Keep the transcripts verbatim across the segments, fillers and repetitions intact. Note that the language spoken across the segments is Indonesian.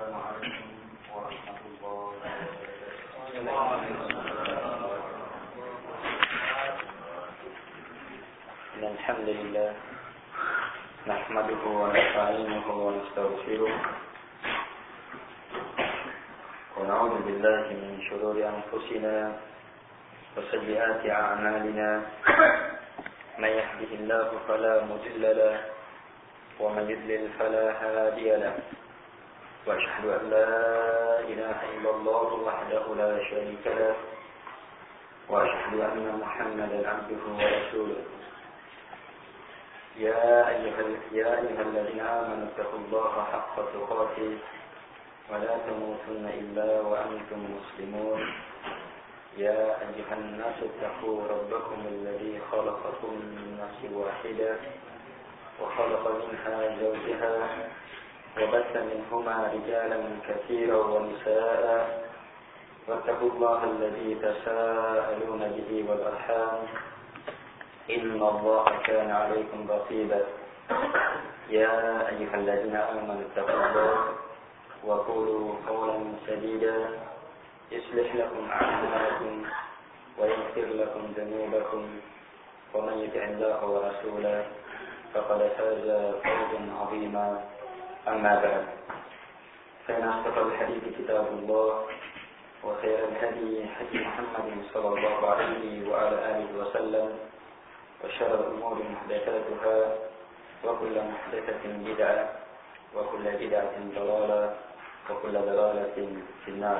عليكم ورحمة الله وبركاته. الحمد لله نحمده ونستعينه ونستغفره ونعوذ بالله من شرور أنفسنا وسيئات أعمالنا من يهده الله فلا مضل له ومن يضلل فلا هادي له وأشهد أن لا إله إلا الله وحده لا شريك له وأشهد أن محمدا عبده ورسوله. يا أيها يا أيها الذين آمنوا اتقوا الله حق تقاته ولا تموتن إلا وأنتم مسلمون. يا أيها الناس اتقوا ربكم الذي خلقكم من نفس واحدة وخلق منها زوجها وبث منهما رجالا كثيرا ونساء واتقوا الله الذي تساءلون به والأرحام إن الله كان عليكم رقيبا. يا أيها الذين آمنوا اتقوا الله وقولوا قولا سديدا يصلح لكم أعمالكم ويغفر لكم ذنوبكم ومن يطع الله ورسوله فقد فاز فوزا عظيما. أما بعد فإن أصدق الحديث كتاب الله وخير الهدي هدي محمد صلى الله عليه وعلى آله وسلم وشر الأمور محدثاتها وكل محدثة بدعة وكل بدعة ضلالة وكل ضلالة في النار.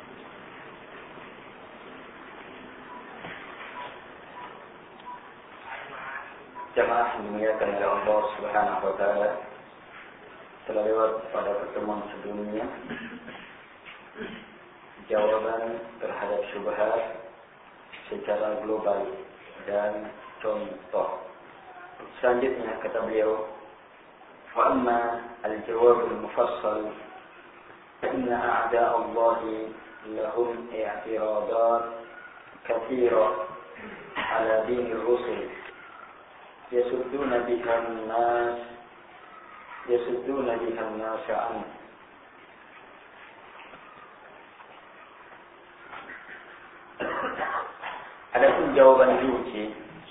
Jamaah dimuliakan oleh Allah Subhanahu wa taala. Telah lewat pada pertemuan sebelumnya jawaban terhadap syubhat secara global dan contoh. Selanjutnya kata beliau, wa amma al-jawab al-mufassal fa inna a'da' Allah lahum i'tiradat katsira ala din ar-rusul yasudduna biha an-nas yasudduna biha an-nas an Adapun jawaban rinci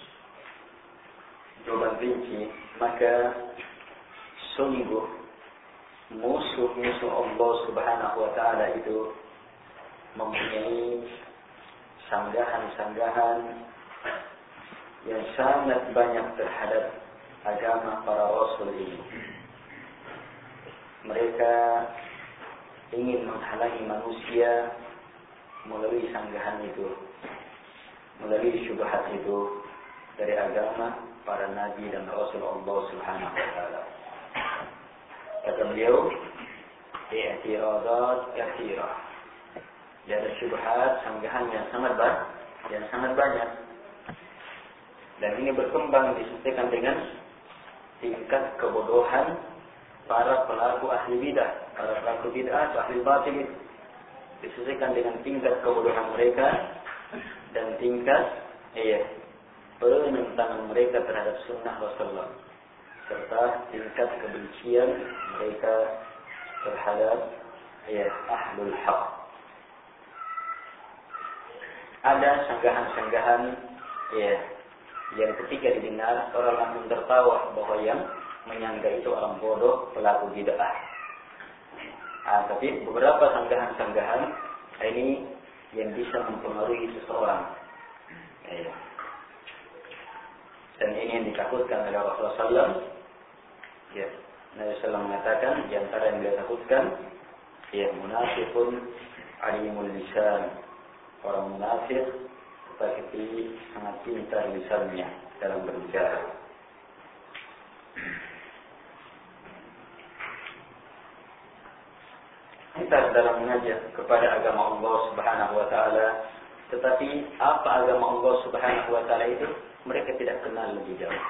jawaban rinci maka sungguh musuh-musuh Allah Subhanahu wa taala itu mempunyai sanggahan-sanggahan yang sangat banyak terhadap agama para rasul ini. Mereka ingin menghalangi manusia melalui sanggahan itu, melalui syubhat itu dari agama para nabi dan rasul Allah Subhanahu wa taala. Kata beliau, i'tiradat katsirah. Ada syubhat, sanggahan yang sangat banyak, yang sangat banyak. Dan ini berkembang disesuaikan dengan tingkat kebodohan para pelaku ahli bidah, para pelaku bidah, ahli batil, disesuaikan dengan tingkat kebodohan mereka dan tingkat iya, penentangan mereka terhadap sunnah Rasulullah, serta tingkat kebencian mereka terhadap iya, ahlul haq. Ada sanggahan-sanggahan iya, yang ketika didengar orang langsung tertawa bahwa yang menyangga itu orang bodoh, pelaku bid'ah. Ah, tapi beberapa sanggahan-sanggahan ini yang bisa mempengaruhi seseorang. Ya. Dan ini yang ditakutkan oleh Rasulullah sallallahu alaihi wasallam. Ya, Nabi sallallahu alaihi wasallam mengatakan di antara yang dia takutkan, ya munafiqun alimul lisan. Orang munafik tetapi sangat pintar lisannya dalam berbicara. Kita dalam mengajak kepada agama Allah Subhanahu wa taala, tetapi apa agama Allah Subhanahu wa taala itu mereka tidak kenal lebih jauh.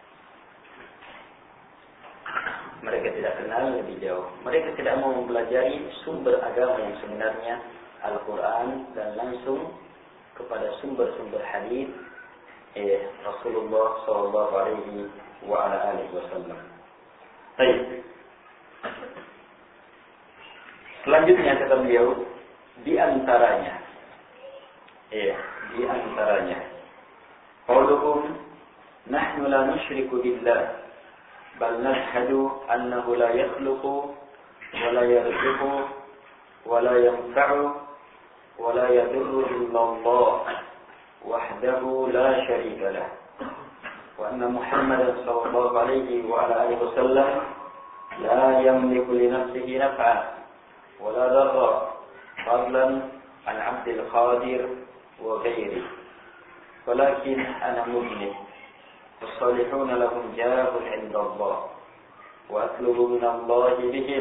Mereka tidak kenal lebih jauh. Mereka tidak mau mempelajari sumber agama yang sebenarnya Al-Quran dan langsung kepada sumber-sumber hadis eh, Rasulullah Sallallahu Alaihi wa ala alihi Wasallam. Baik. Selanjutnya kata beliau, di antaranya, ya, di antaranya, qauluhum nahnu la nusyriku billah, bal nashhadu annahu la yakhluqu wa la yarzuqu wa la yanfa'u wa la yadurru illa Allah wahdahu la syarika lah, wa anna Muhammadan sallallahu alaihi wa ala alihi wasallam la yamliku li nafsihi naf'an wa la darra fadlan an 'abdil qadir wa ghairi, walakin ana mu'min والصالحون لهم جاه عند الله وأطلب من الله بهم.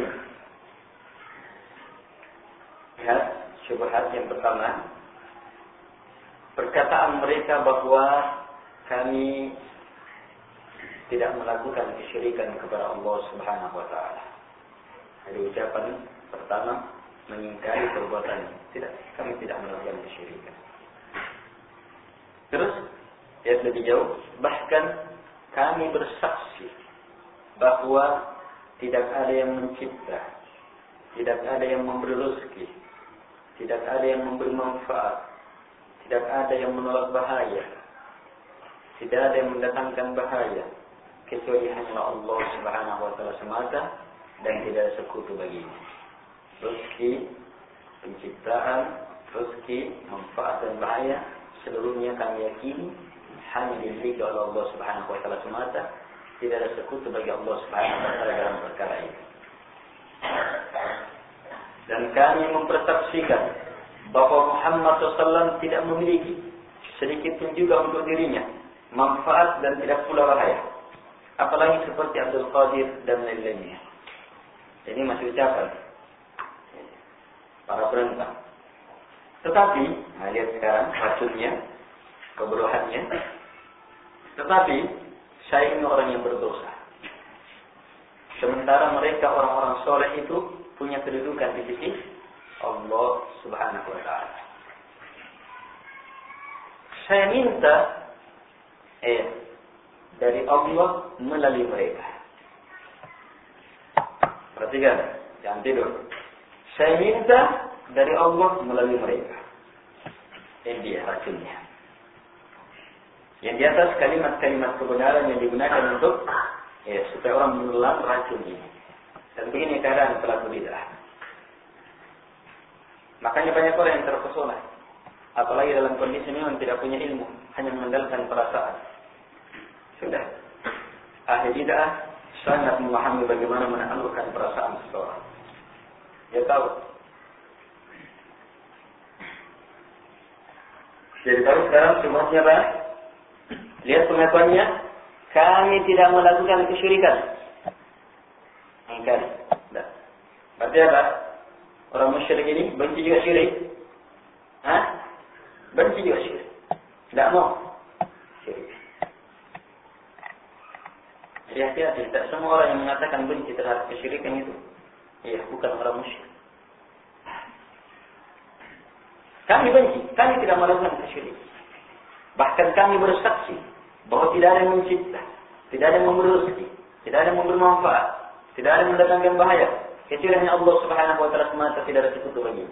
Lihat syubhat yang pertama, perkataan mereka bahwa kami tidak melakukan kesyirikan kepada Allah Subhanahu wa taala. Ada ucapan pertama mengingkari perbuatan tidak, kami tidak melakukan kesyirikan. Terus ya lebih jauh, bahkan kami bersaksi bahwa tidak ada yang mencipta, tidak ada yang memberi rezeki, tidak ada yang memberi manfaat, tidak ada yang menolak bahaya, tidak ada yang mendatangkan bahaya, kecuali hanya Allah Subhanahu wa taala semata, dan tidak ada sekutu baginya. Rezeki, penciptaan, rezeki, manfaat dan bahaya, seluruhnya kami yakini hanya dimiliki oleh Allah Subhanahu wa taala semata, tidak ada sekutu bagi Allah Subhanahu wa taala dalam perkara ini. Dan kami mempersaksikan bahwa Muhammad shallallahu alaihi wasallam tidak memiliki sedikit pun juga untuk dirinya manfaat dan tidak pula bahaya, apalagi seperti Abdul Qadir dan lain-lainnya. Ini masih ucapan para penentang. Tetapi, nah lihat sekarang racunnya, kebodohannya. Tetapi saya ini orang yang berdosa. Sementara mereka orang-orang soleh itu punya kedudukan di sisi Allah Subhanahu wa taala. Saya minta eh dari Allah melalui mereka. Perhatikan, jangan tidur. Saya minta dari Allah melalui mereka. Ini dia racunnya. Yang di atas kalimat-kalimat kebenaran yang digunakan untuk ya, supaya orang menelan racun ini. Dan begini keadaan pelaku bid'ah. Makanya banyak orang yang terpesona, apalagi dalam kondisi memang tidak punya ilmu, hanya mengandalkan perasaan. Sudah, ahli bid'ah sangat memahami bagaimana menaklukkan perasaan seseorang. Dia tahu. Jadi tahu sekarang semuanya apa? Lihat pengakuannya, kami tidak melakukan kesyirikan. Engkar. Berarti apa? Orang musyrik ini benci juga syirik. Hah? Benci juga syirik. Tidak mau syirik. Jadi hati-hati, tidak semua orang yang mengatakan benci terhadap kesyirikan itu, iya, bukan orang musyrik. Kami benci, kami tidak melakukan kesyirikan. Bahkan kami bersaksi bahwa tidak ada yang mencipta, tidak ada yang memberi rezeki, tidak ada yang memberi manfaat, tidak ada yang mendatangkan bahaya, kecuali hanya Allah Subhanahu wa taala semata, tidak ada sekutu lagi.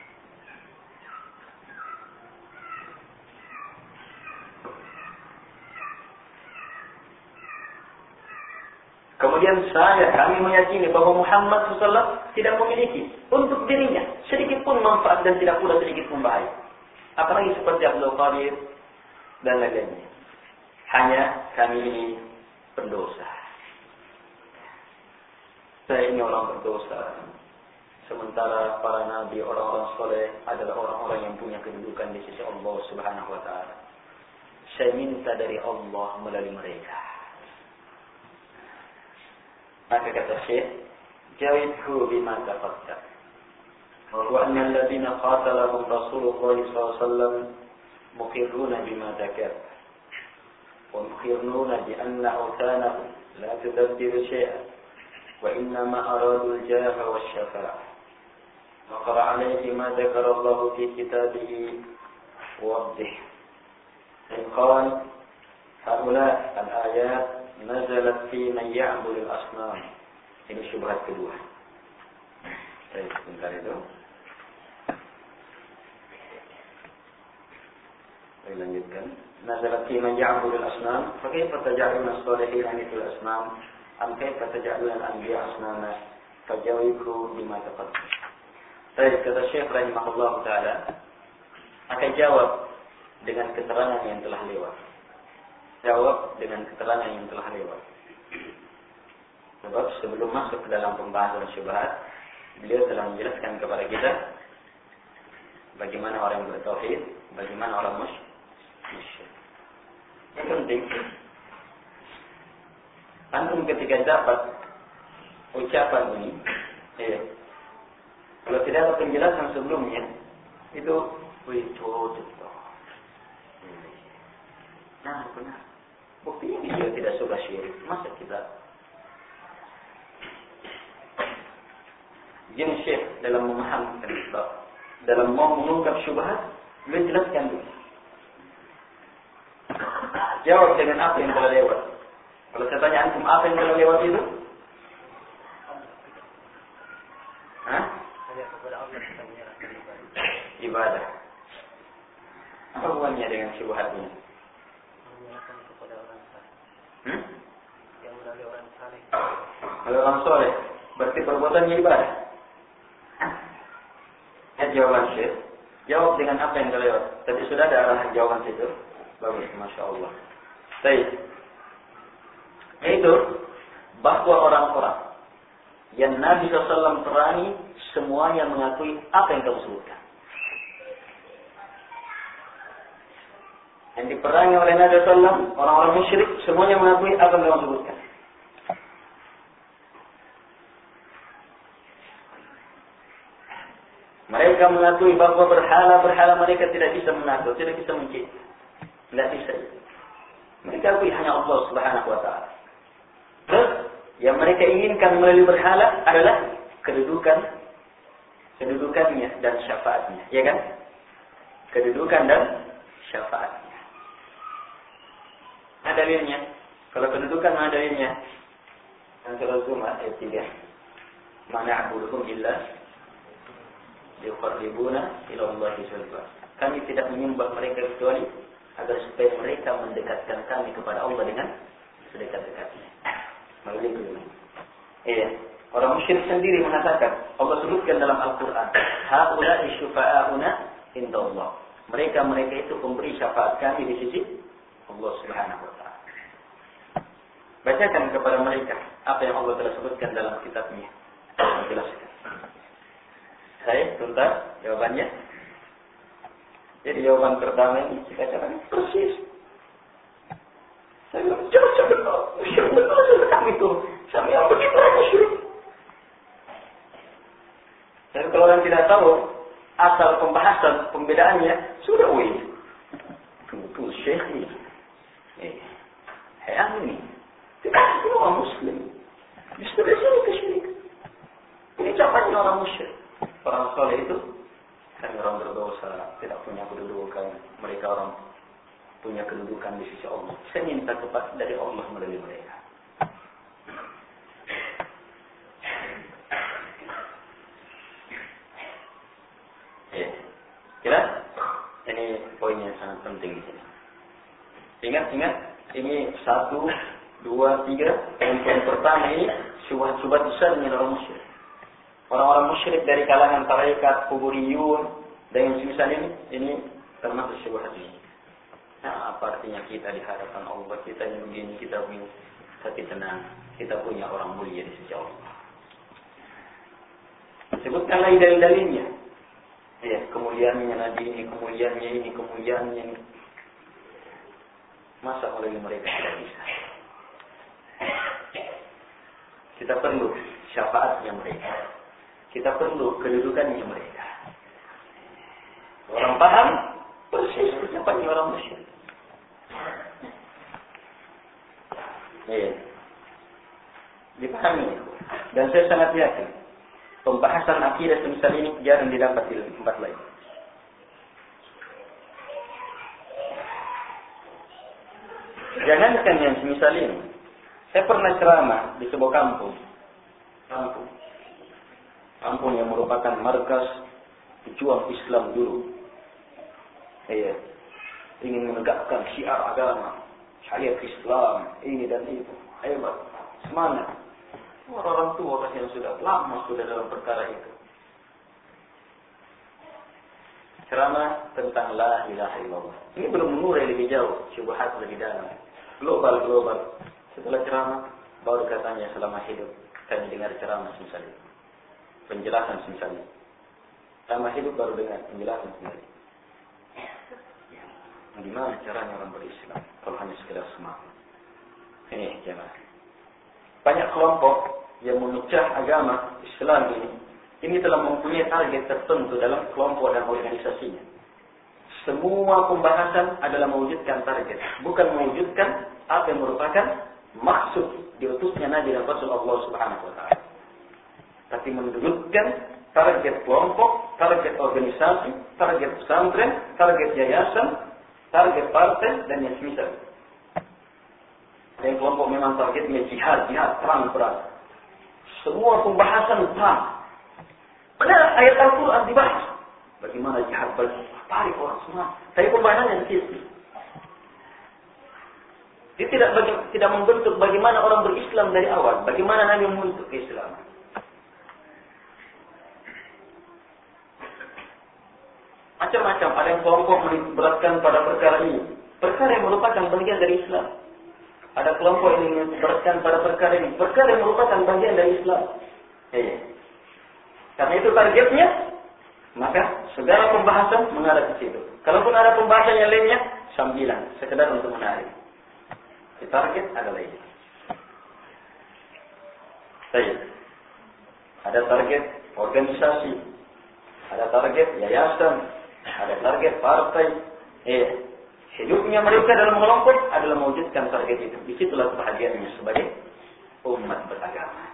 Kemudian saya, kami meyakini bahwa Muhammad shallallahu alaihi wasallam tidak memiliki untuk dirinya sedikit pun manfaat dan tidak pula sedikit pun bahaya. Apalagi seperti Abdul Qadir dan lainnya. Hanya kami ini pendosa. Saya ini orang berdosa. Sementara para nabi, orang-orang soleh adalah orang-orang yang punya kedudukan di sisi Allah Subhanahu wa taala. Saya minta dari Allah melalui mereka. Maka kata Syekh, jawabhu bima taqaddam. Wa anna alladziina qatalahum Rasulullah sallallahu alaihi wasallam muqirruna bima dzakar. Wa muqirruna bi anna awthanahum la tudabbiru syai'an wa innama aradu al-jaha wash-shafa'ah. Wa qara 'alayhi ma dzakara Allah fi kitabihi wa abdihi. In qala haula al-ayat nazalat fi man ya'budu al-asnam. Ini syubhat kedua. Baik, sebentar itu. Saya lanjutkan. Nazalat fi man ya'budu al-asnam, fa kayfa taj'aluna as-salihina mithla al-asnam, am kayfa taj'aluna al-anbiya asnama, fajawibu bima taqaddam. Baik, kata Syekh rahimahullah taala, akan jawab dengan keterangan yang telah lewat. Jawab dengan keterangan yang telah lewat. Sebab sebelum masuk ke dalam pembahasan syubhat, beliau telah menjelaskan kepada kita bagaimana orang bertauhid, bagaimana orang musyrik. Yang penting, antum ketika dapat ucapan ini, ya, kalau tidak ada penjelasan sebelumnya, itu itu itu. Nah, benar. Buktinya dia tidak suka syirik. Masa kita Jin Syekh dalam memahami sebab dalam mau mengungkap syubhat, beliau jelaskan dulu. Jawab dengan apa yang telah lewat. Kalau saya tanya antum apa yang telah lewat itu? Hah? Ibadah. Apa hubungannya dengan syubhat ini? Hmm? Kalau orang soleh, berarti perbuatannya ibadah. Ya, jawaban Syekh. Jawab dengan apa yang terlewat. Tadi sudah ada arah jawaban situ. Bagus, Masya Allah. Baik. Yaitu bahwa orang-orang yang Nabi shallallahu alaihi wasallam perangi, semuanya mengakui apa yang kamu sebutkan. Yang diperangi oleh Nabi shallallahu alaihi wasallam, orang-orang musyrik, semuanya mengakui apa yang kamu sebutkan. Mereka mengakui bahwa berhala-berhala mereka tidak bisa mengatur, tidak bisa mencipta. Tidak bisa. Mereka akui hanya Allah Subhanahu wa taala. Terus yang mereka inginkan melalui berhala adalah kedudukan kedudukannya dan syafaatnya, ya kan? Kedudukan dan syafaatnya. Ada dalilnya. Kalau kedudukan ada dalilnya. Yang surah Zumar ayat tiga. Ma na'buduhum illa yuqarribuna ila Allahi zulfa. Kami tidak menyembah mereka kecuali agar supaya mereka mendekatkan kami kepada Allah dengan sedekat-dekatnya. Melalui kedua. Iya. Orang musyrik sendiri mengatakan, Allah sebutkan dalam Al-Quran, haula'i syufa'auna indallah. Mereka-mereka itu pemberi syafaat kami di sisi Allah Subhanahu wa taala. Bacakan kepada mereka apa yang Allah telah sebutkan dalam kitabnya. Jelaskan. Saya tuntas jawabannya. Jadi jawaban pertama ini kita cakap persis. Saya bilang, jangan saya benar, musyrik benar kami itu. Kami yang begitu musyrik. Dan kalau orang tidak tahu asal pembahasan pembedaannya, sudah wih. Itu syekh ini. Eh, hayang ini. Tidak semua muslim. Justru dari sini kesyirikan. Ini capanya orang musyrik. Orang soleh itu kan orang berdosa, tidak punya kedudukan. Mereka orang punya kedudukan di sisi Allah. Saya minta kepada dari Allah melalui mereka. Ya, kira ini poin yang sangat penting di sini. Ingat-ingat, ini satu, dua, tiga. Poin-poin pertama ini syubhat-syubhat besar dengan orang musyrik. Orang-orang musyrik dari kalangan tarekat, kuburiyun, dan yang semisal ini, ini termasuk syubhat ini. Nah, apa artinya kita di hadapan Allah, kita yang begini, kita punya hati tenang, kita punya orang mulia di sisi Allah. Sebutkan lagi dalil-dalilnya. Ya, kemuliaannya Nabi ini, kemuliaannya ini, kemuliaannya ini. Masa melalui mereka tidak bisa? Kita perlu syafaatnya mereka. Kita perlu kedudukannya mereka. Orang paham persis ucapannya orang musyrik. Iya. Dipahami. Dan saya sangat yakin pembahasan akidah semisal ini jarang didapat di tempat lain. Jangankan yang semisal ini. Saya pernah ceramah di sebuah kampung. Kampung. Kampung kampung yang merupakan markas pejuang Islam dulu. Iya. Ingin menegakkan syiar agama, syariat Islam, ini dan itu. Hebat, semangat. Orang tua yang sudah lama sudah dalam perkara itu. Ceramah tentang la ilaha illallah. Ini belum mengurai lebih jauh, syubhat lebih dalam. Global-global. Setelah ceramah, baru katanya selama hidup kami dengar ceramah misalnya. Penjelasan misalnya. Selama hidup baru dengar penjelasan misalnya. Gimana caranya orang berislam kalau hanya sekedar semangat? Ini jemaah. Banyak kelompok yang memecah agama Islam ini, ini telah mempunyai target tertentu dalam kelompok dan organisasinya. Semua pembahasan adalah mewujudkan target, bukan mewujudkan apa yang merupakan maksud diutusnya Nabi dan Rasul Allah Subhanahu Wa Taala. Tapi menunjukkan target kelompok, target organisasi, target pesantren, target yayasan, target partai dan yang semisal. Dan kelompok memang targetnya jihad, jihad, perang, perang. Semua pembahasan perang. Padahal ayat Al-Quran dibahas. Bagaimana jihad bagi tarik orang semua. Tapi pembahasannya di situ. Dia tidak bagi, tidak membentuk bagaimana orang berislam dari awal. Bagaimana Nabi membentuk Islam. Macam-macam. Ada yang kelompok menitikberatkan pada perkara ini. Perkara yang merupakan bagian dari Islam. Ada kelompok yang menitikberatkan pada perkara ini. Perkara yang merupakan bagian dari Islam. Eh. Karena itu targetnya, maka segala pembahasan mengarah ke situ. Kalaupun ada pembahasan yang lainnya, sambilan. Sekedar untuk menarik. Target adalah ini. Baik. Ada target organisasi. Ada target yayasan. Ada target partai. Eh, hidupnya mereka dalam kelompok adalah mewujudkan target itu. Disitulah kebahagiaannya sebagai umat beragama.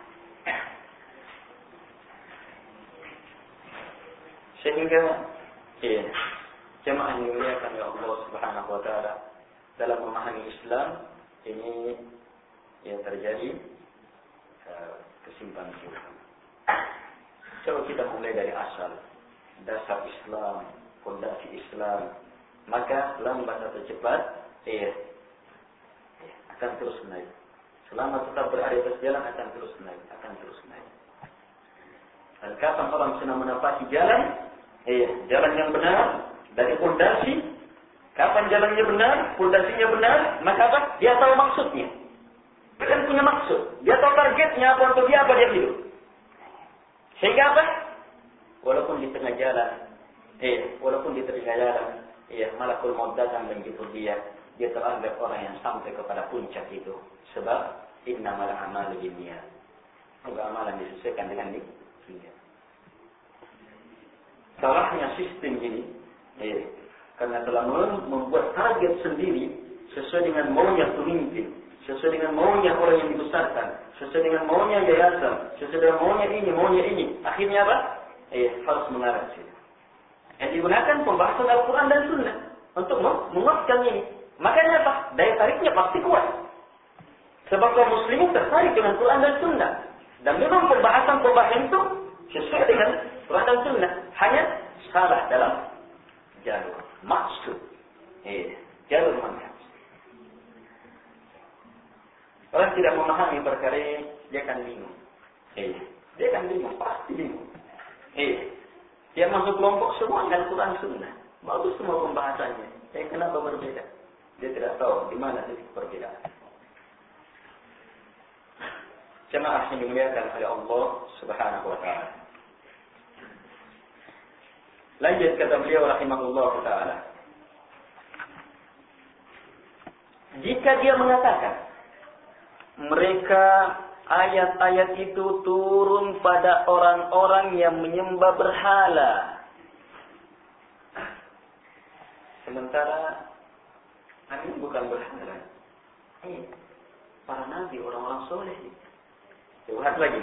Sehingga eh, jemaah yang dimuliakan oleh Allah Subhanahu Wa Taala dalam memahami Islam ini yang terjadi uh, kesimpangan. Coba kita mulai dari asal. Dasar Islam, fondasi Islam, maka lambat atau cepat eh, eh, akan terus naik. Selama tetap berada di atas jalan akan terus naik, akan terus naik. Dan kapan orang sedang menapaki jalan, eh, jalan yang benar dari fondasi, kapan jalannya benar, fondasinya benar, maka apa? Dia tahu maksudnya. Dia kan punya maksud. Dia tahu targetnya apa untuk dia apa dia hidup. Sehingga apa? Walaupun di tengah jalan, eh, walaupun di tengah jalan, eh, malakul maut datang menjemput dia, dia teranggap orang yang sampai kepada puncak itu. Sebab innamal a'malu binniyat. Semoga amalan disesuaikan dengan niat. Salahnya sistem ini, eh, karena telah membuat target sendiri sesuai dengan maunya pemimpin, sesuai dengan maunya orang yang dibesarkan, sesuai dengan maunya yayasan, sesuai dengan maunya ini, maunya ini. Akhirnya apa? Eh, harus mengarah sini. Yang digunakan pembahasan Al-Quran dan Sunnah untuk menguatkan ini. Makanya apa? Daya tariknya pasti kuat. Sebab kaum muslimin tertarik dengan Quran dan Sunnah. Dan memang pembahasan-pembahasan itu sesuai dengan Quran dan Sunnah. Hanya salah dalam jalur maksud. Eh, jalur manhaj. Orang tidak memahami perkara ini, dia akan bingung. Eh, dia akan bingung, pasti bingung. Eh, dia masuk kelompok semua dengan Quran Sunnah. Bagus semua pembahasannya. Eh, kenapa berbeda? Dia tidak tahu di mana titik perbedaan. Jemaah yang dimuliakan oleh Allah Subhanahu Wa Taala. Lanjut kata beliau rahimahullah taala. Jika dia mengatakan mereka ayat-ayat itu turun pada orang-orang yang menyembah berhala. Sementara ini bukan berhala. Eh, para nabi, orang-orang soleh. Lihat lagi.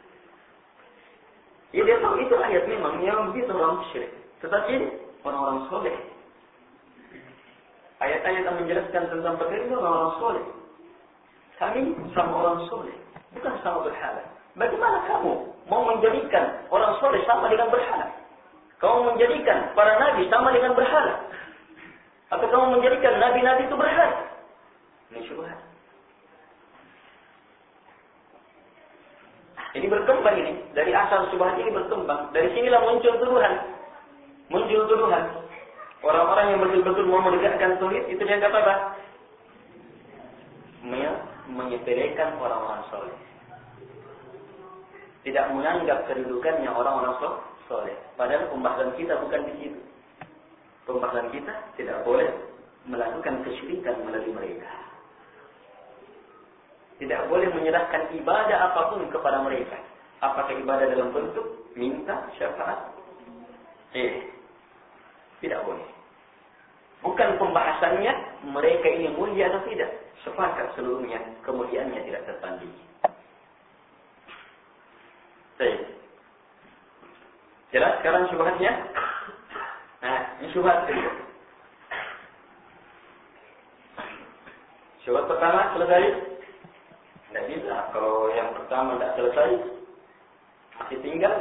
Ya dia tahu itu ayat memang yang begitu orang musyrik. Tetapi orang-orang soleh. Ayat-ayat yang menjelaskan tentang perkara itu orang-orang soleh. Kami sama orang soleh, bukan sama berhala. Bagaimana kamu mau menjadikan orang soleh sama dengan berhala? Kamu menjadikan para nabi sama dengan berhala? Atau kamu menjadikan nabi-nabi itu berhala? Ini syubhat. Ini berkembang ini. Dari asal syubhat ini berkembang. Dari sinilah muncul tuduhan. Muncul tuduhan. Orang-orang yang betul-betul mau menegakkan tauhid itu dianggap apa? Menyepelekan orang-orang soleh. Tidak menganggap kedudukannya orang-orang soleh. Padahal pembahasan kita bukan di situ. Pembahasan kita tidak boleh melakukan kesyirikan melalui mereka. Tidak boleh menyerahkan ibadah apapun kepada mereka. Apakah ibadah dalam bentuk minta syafaat? Eh, tidak boleh. Bukan pembahasannya mereka ini mulia atau tidak. Sepakat seluruhnya, kemuliaannya tidak tertandingi. Baik. Jelas sekarang syubhatnya? Nah, ini syubhat kedua. Syubhat pertama selesai? Tidak bisa. Kalau yang pertama tidak selesai, masih tinggal.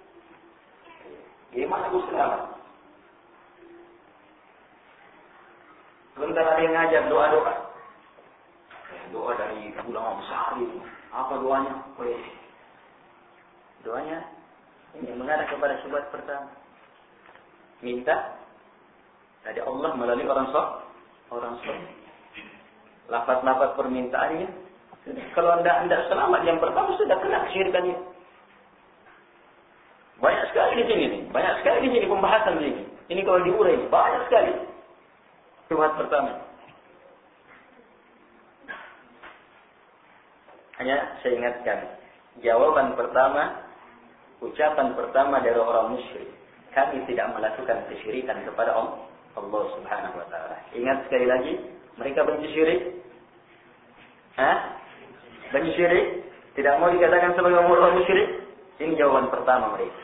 Gimana aku selamat? Sebentar ada yang ngajar doa-doa. Doa dari ulama besar ini. Apa doanya? Weh. Doanya ini mengarah kepada syubhat pertama. Minta dari Allah melalui orang soleh. Orang soleh. Lafaz-lafaz permintaannya. Kalau anda anda selamat yang pertama sudah kena kesyirikannya. Banyak sekali di sini nih. Banyak sekali di sini pembahasan ini. Ini kalau diurai banyak sekali. Syubhat pertama. Hanya saya ingatkan. Jawaban pertama. Ucapan pertama dari orang musyrik. Kami tidak melakukan kesyirikan kepada Allah Subhanahu wa ta'ala. Ingat sekali lagi. Mereka benci syirik. Hah? Benci syirik. Tidak mau dikatakan sebagai orang musyrik. Ini jawaban pertama mereka.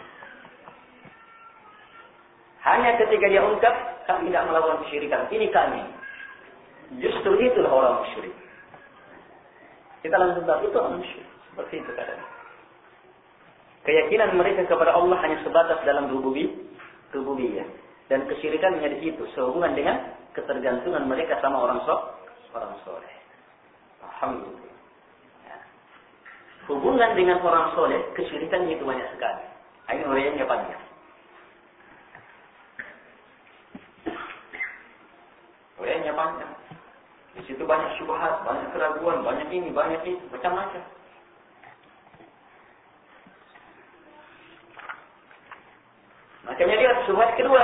Hanya ketika dia ungkap, kami tidak melakukan kesyirikan. Ini kami. Justru itulah orang musyrik. Kita langsung tahu itu orang musyrik. Seperti itu keadaan. Keyakinan mereka kepada Allah hanya sebatas dalam rububi, rububiyah. Dan kesyirikannya di situ sehubungan dengan ketergantungan mereka sama orang soleh, orang soleh. Alhamdulillah. Ya. Hubungan dengan orang soleh, kesyirikannya itu banyak sekali. Ini uraiannya panjang. Uraiannya panjang. Di situ banyak syubhat, banyak keraguan, banyak ini, banyak itu, macam-macam. Makanya lihat syubhat kedua.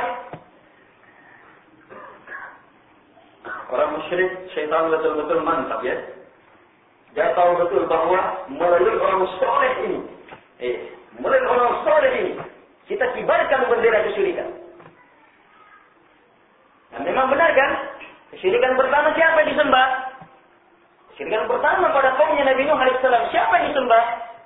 Orang musyrik, syaitan betul-betul mantap ya. Dia tahu betul bahwa melalui orang soleh ini, eh, melalui orang soleh ini, kita kibarkan bendera kesyirikan. Dan memang benar kan? Kesyirikan pertama siapa yang disembah? Kesyirikan pertama pada kaumnya Nabi Nuh alaihissalam. Siapa yang disembah?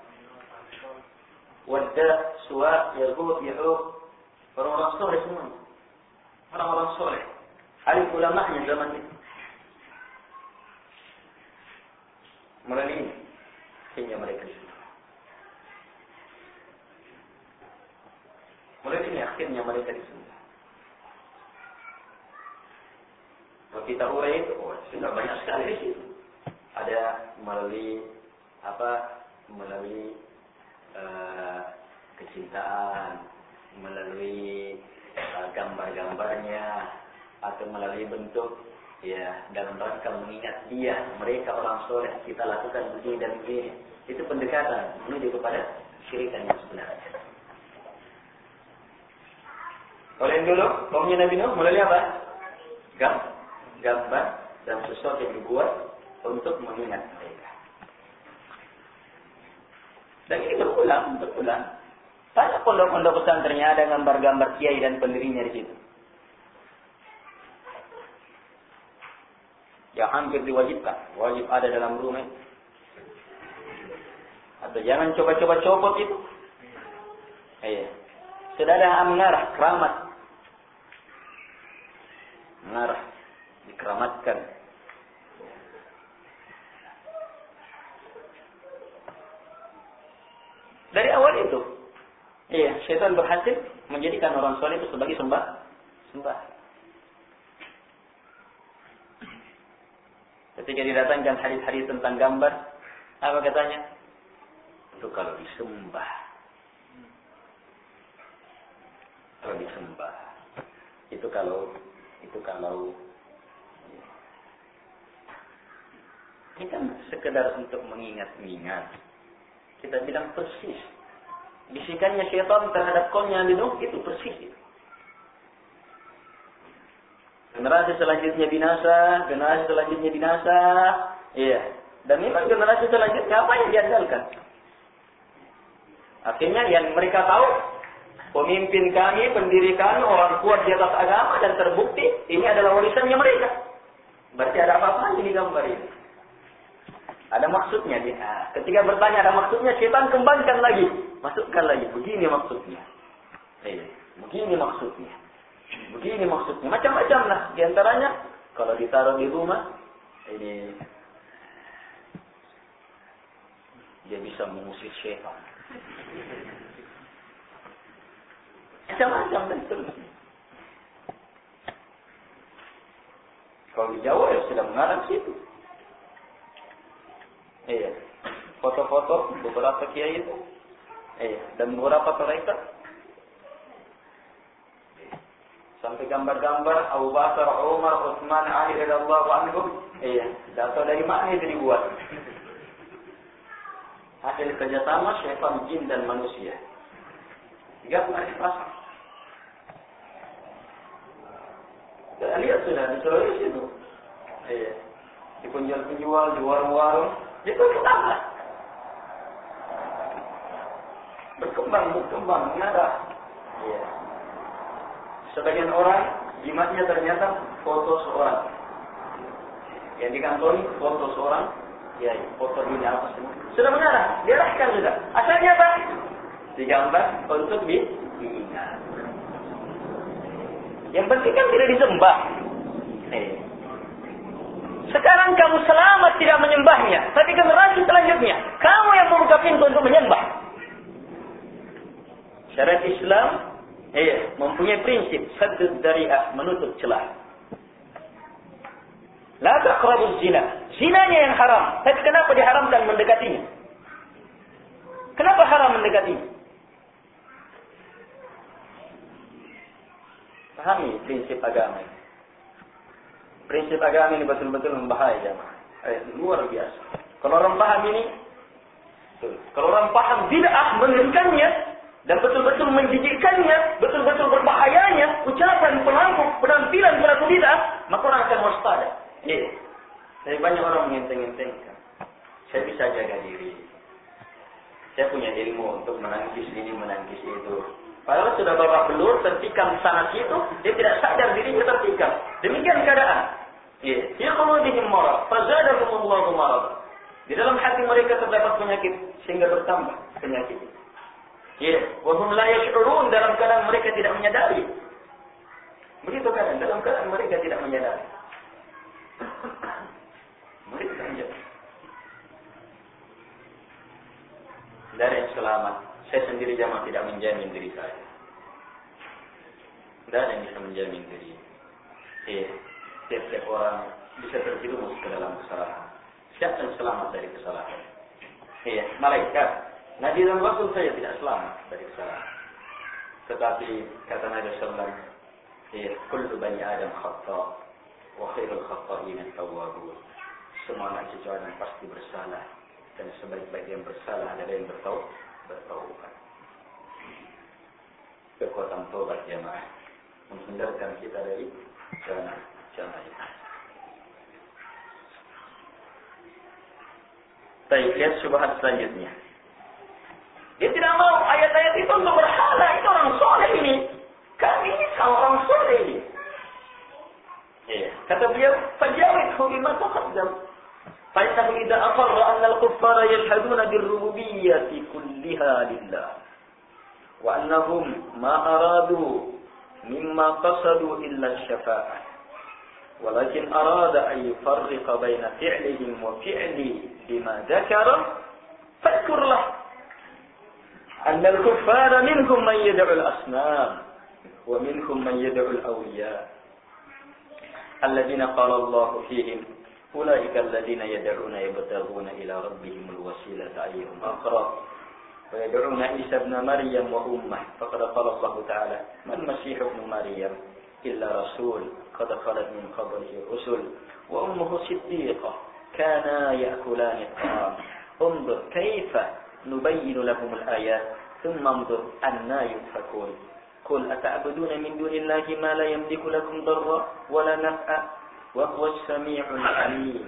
Wadda, Suwa, Yahud, Yahud. Orang-orang soleh semua. Orang-orang soleh. Alim ulama'nya zaman itu. Melalui ini. Sehingga mereka disembah. Melalui ini akhirnya mereka disembah. Kalau kita urai itu, oh, sudah banyak sekali di situ. Ada melalui apa? Melalui uh, kecintaan. Melalui uh, gambar-gambarnya atau melalui bentuk ya dalam rangka mengingat dia mereka orang soleh kita lakukan begini dan begini itu pendekatan menuju kepada syirikan yang sebenarnya. Kalau yang dulu kaumnya Nabi Nuh melalui apa? Gam, gambar dan sesuatu yang dibuat untuk mengingat mereka. Dan ini berulang, berulang. Banyak pondok-pondok pesantrennya ada gambar-gambar kiai dan pendirinya di situ. Ya hampir diwajibkan, wajib ada dalam rumah. Atau jangan coba-coba copot itu. Iya. Sudah ada mengarah, keramat. Mengarah, dikeramatkan. Dari awal itu. syaitan berhasil menjadikan orang soleh itu sebagai sembah, sembah. Ketika didatangkan hadis-hadis tentang gambar, apa katanya? Itu kalau disembah. Kalau disembah. Itu kalau, itu kalau. Ini kan sekedar untuk mengingat-ingat. Kita bilang persis. Bisikannya syaitan terhadap kaum yang duduk itu persis. Generasi selanjutnya binasa, generasi selanjutnya binasa. Iya. Dan memang generasi selanjutnya apa yang diandalkan? Akhirnya yang mereka tahu, pemimpin kami, pendiri kami, orang kuat di atas agama dan terbukti ini adalah warisannya mereka. Berarti ada apa-apa di gambar ini? Ada maksudnya dia. Nah, ketika bertanya ada maksudnya, syaitan kembangkan lagi, masukkan lagi. Begini maksudnya. Eh, begini maksudnya. Begini maksudnya. Macam-macam lah. Di antaranya, kalau ditaruh di rumah, ini dia bisa mengusir syaitan. Macam-macam dan seterusnya. Kalau di Jawa ya sudah mengarang situ. Iya. Foto-foto beberapa kiai itu. Iya. Dan beberapa mereka. Sampai gambar-gambar Abu Bakar, Umar, Utsman, Ali radhiyallahu anhum. Iya. Data dari mana itu dibuat? Hasil kerjasama syaitan jin dan manusia. Tiga pernah dipasang. Kita lihat sudah di Sulawesi itu. Iya. Di penjual-penjual, di warung-warung. Itu ketambah. Berkembang, berkembang, mengarah. Iya. Sebagian orang, jimatnya ternyata foto seorang. Yang dikantongi foto seorang, ya foto ini apa semua. Sudah mengarah, diarahkan sudah. Asalnya apa? Digambar untuk di, diingat. Yang penting kan tidak disembah. Eh. Sekarang kamu selamat tidak menyembahnya, tapi generasi selanjutnya kamu yang membuka pintu untuk menyembah. Syariat Islam eh, mempunyai prinsip saddud dzari'ah, menutup celah. La taqrabuz zina. Zinanya yang haram, tapi kenapa diharamkan mendekatinya? Kenapa haram mendekatinya? Pahami prinsip agama ini. Prinsip agama ini betul-betul membahaya jemaah. Eh, luar biasa. Kalau orang paham ini, betul. Kalau orang paham bid'ah mengerikannya dan betul-betul menjijikkannya, betul-betul berbahayanya, ucapan pelaku, penampilan pelaku bid'ah, maka orang akan waspada. Eh, tapi banyak orang mengenteng-entengkan. Saya bisa jaga diri. Saya punya ilmu untuk menangkis ini, menangkis itu. Padahal sudah babak belur, tertikam sana situ, dia tidak sadar dirinya tertikam. Demikian keadaan. Ya, fi qulubihim marad, fazadahumullahu marad. Di dalam hati mereka terdapat penyakit sehingga bertambah penyakit. Ya, wa hum la yash'urun, dalam keadaan mereka tidak menyadari. Begitu kan, dalam keadaan mereka tidak menyadari. Mereka tidak menyadari. Dari yang selamat, saya sendiri jamaah tidak menjamin diri saya. Tidak ada yang bisa menjamin diri. Iya. Setiap orang bisa terjerumus ke dalam kesalahan. Siapa yang selamat dari kesalahan? Iya, malaikat. Nabi dan Rasul saya tidak selamat dari kesalahan. Tetapi kata Nabi sallallahu alaihi wasallam, iya, kullu bani Adam khata' wa khairul khata'in at-tawwabun. Semua manusia yang pasti bersalah dan sebaik-baik yang bersalah adalah yang bertaubat. Bertaubat. Kekuatan taubat jemaah menghindarkan kita dari jalan jalan. Baik, lihat syubhat selanjutnya. Dia tidak mau ayat-ayat itu untuk berhala. Itu orang soleh ini. Kami ini orang soleh ini. Ya. Kata beliau, fajawidhu bima taqaddam. Fa'innahu idza aqarra anna al-kuffara yashhaduna bir-rububiyyati kulliha lillah. Wa annahum ma aradu mimma qasadu illa asy-syafa'ah. Walakin arada an yufarriqa baina fi'lihim wa fi'li bima dzakara fadhkurlah Annal kuffara minhum man yad'u al-asnam wa minhum man yad'u al-awliya. Alladziina qala Allahu fihim ulaika alladziina yad'una yabtaghuna ila rabbihimul wasilata ayyuhum aqrab. Wa yad'una Isa ibn Maryam wa ummah. Faqad qala Allah ta'ala man Masih ibn Maryam illa rasul qad khalat min qablihi rusul wa ummuhu siddiqah kana ya'kulani at-ta'am. Unzur kayfa نبين لهم الآيات ثم انظر أنى يؤفكون قل أتعبدون من دون الله ما لا يملك لكم ضرا ولا نفعا وهو السميع العليم.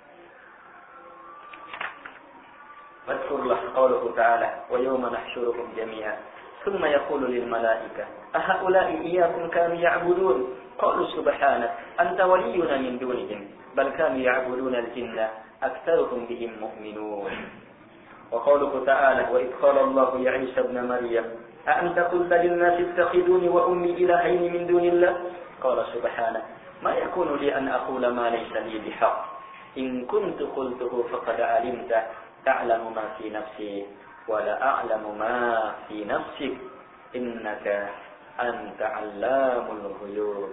واذكر له قوله تعالى ويوم نحشرهم جميعا ثم يقول للملائكة أهؤلاء إياكم كانوا يعبدون قالوا سبحانك أنت ولينا من دونهم بل كانوا يعبدون الجن أكثرهم بهم مؤمنون. وقوله تعالى وإذ قال الله يا عيسى ابن مريم أأنت قلت للناس اتخذوني وأمي إلهين من دون الله قال سبحانه ما يكون لي أن أقول ما ليس لي بحق إن كنت قلته فقد علمت تعلم ما في نفسي ولا أعلم ما في نفسك إنك أنت علام الغيوب.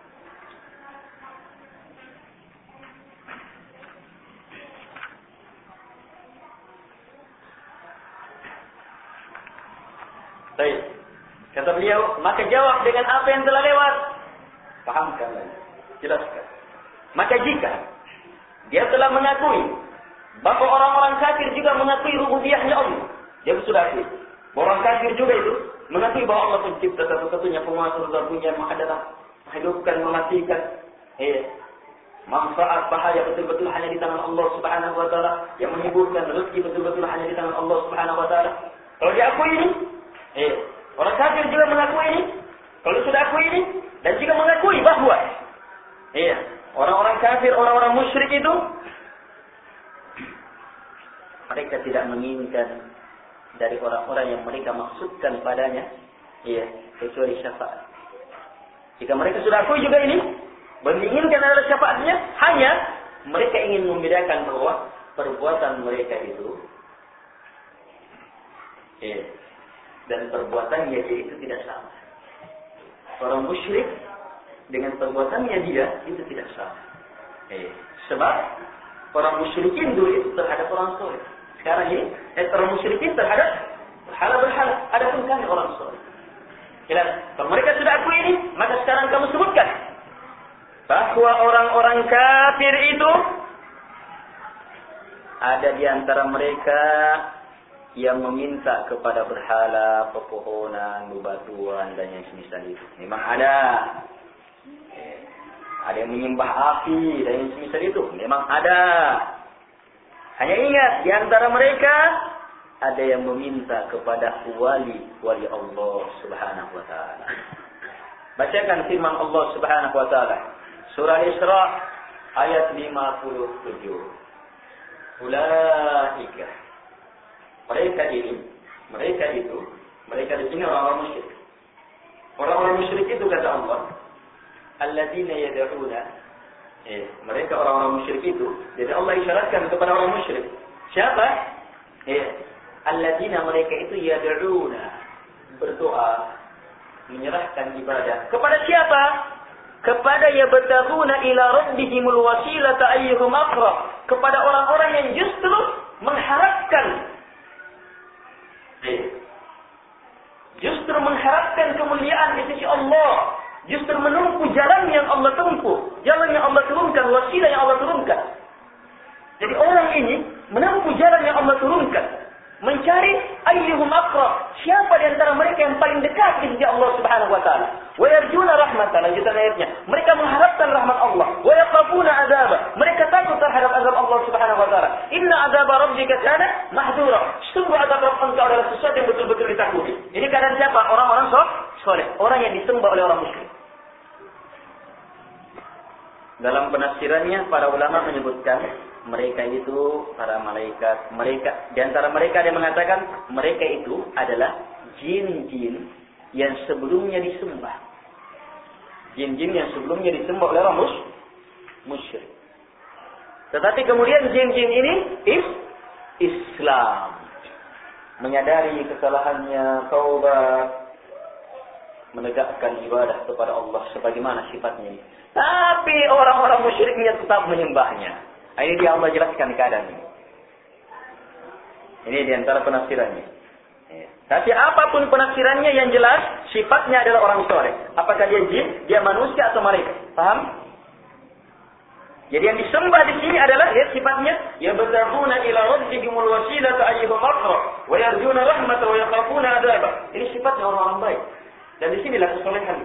Baik. Kata beliau, maka jawab dengan apa yang telah lewat. Pahamkan lagi. Jelaskan. Maka jika dia telah mengakui bahwa orang-orang kafir juga mengakui rububiyahnya Allah, dia sudah akui. Orang kafir juga itu mengakui bahwa Allah pencipta satu-satunya, penguasa dan punya maha dalam menghidupkan, mematikan. Eh, manfaat bahaya betul-betul hanya di tangan Allah Subhanahu wa taala, yang menghiburkan rezeki betul-betul hanya di tangan Allah Subhanahu wa taala. Kalau dia akui ini, Eh, orang kafir juga mengakui ini. Kalau sudah akui ini dan juga mengakui bahwa iya, orang-orang kafir, orang-orang musyrik itu mereka tidak menginginkan dari orang-orang yang mereka maksudkan padanya, iya, kecuali syafaat. Jika mereka sudah akui juga ini, menginginkan adalah syafaatnya, hanya mereka ingin membedakan bahwa perbuatan mereka itu iya, dan perbuatannya dia itu tidak sama. Orang musyrik dengan perbuatannya dia itu tidak sama. Eh, sebab orang musyrikin dulu itu terhadap orang soleh. Sekarang ini eh, orang musyrikin terhadap berhala-berhala. Adapun kami orang soleh. Jelas. Kalau mereka sudah akui ini, maka sekarang kamu sebutkan bahwa orang-orang kafir itu ada di antara mereka yang meminta kepada berhala, pepohonan, bebatuan, dan yang semisal itu. Memang ada. Ada yang menyembah api, dan yang semisal itu. Memang ada. Hanya ingat, di antara mereka, ada yang meminta kepada wali, wali Allah Subhanahu wa ta'ala. Bacakan firman Allah Subhanahu wa ta'ala. Surah Isra, ayat lima puluh tujuh. Ulaika. Mereka ini, mereka itu, mereka di sini orang-orang musyrik. Orang-orang musyrik itu kata Allah, alladzina yad'una. Eh, mereka orang-orang musyrik itu. Jadi Allah isyaratkan kepada orang musyrik. Siapa? Eh, alladzina mereka itu yad'una, berdoa, menyerahkan ibadah. Kepada siapa? Kepada yabtaghuna ila rabbihimul wasilata ayyuhum aqrab. Kepada orang-orang yang justru mengharapkan justru mengharapkan kemuliaan di sisi Allah, justru menempuh jalan yang Allah tempuh, jalan yang Allah turunkan, wasilah yang Allah turunkan. Jadi orang ini menempuh jalan yang Allah turunkan, mencari ayyuhum aqrab, siapa di antara mereka yang paling dekat di sisi Allah Subhanahu wa taala. Wa yarjuna rahmatan, lanjutan ayatnya. Mereka mengharapkan rahmat Allah, wa yaqafuna azaba. Mereka takut terhadap azab Allah Subhanahu wa taala. Inna azaba rabbika kana mahdura. Sungguh azab Rabb engkau adalah sesuatu yang betul-betul ditakuti. Ini keadaan siapa? Orang-orang soleh, orang yang disembah oleh orang musyrik. Dalam penafsirannya para ulama menyebutkan mereka itu para malaikat. Mereka di antara mereka ada yang mengatakan mereka itu adalah jin-jin yang sebelumnya disembah. Jin-jin yang sebelumnya disembah oleh orang musyrik. Tetapi kemudian jin-jin ini is Islam. menyadari kesalahannya, taubat, menegakkan ibadah kepada Allah sebagaimana sifatnya ini. Tapi orang-orang musyriknya tetap menyembahnya. Ini dia Allah jelaskan keadaan ini. Ini di antara penafsirannya. Ya. Tapi apapun penafsirannya yang jelas, sifatnya adalah orang soleh. Apakah dia jin, dia manusia atau malaikat? Paham? Jadi yang disembah di sini adalah lihat sifatnya, ya bertabuna ila rabbihimul wasilata ayyuhum aqrab wa yarjuna rahmatahu wa yakhafuna adzabah. Ini sifatnya orang-orang baik. Dan di sinilah kesolehan.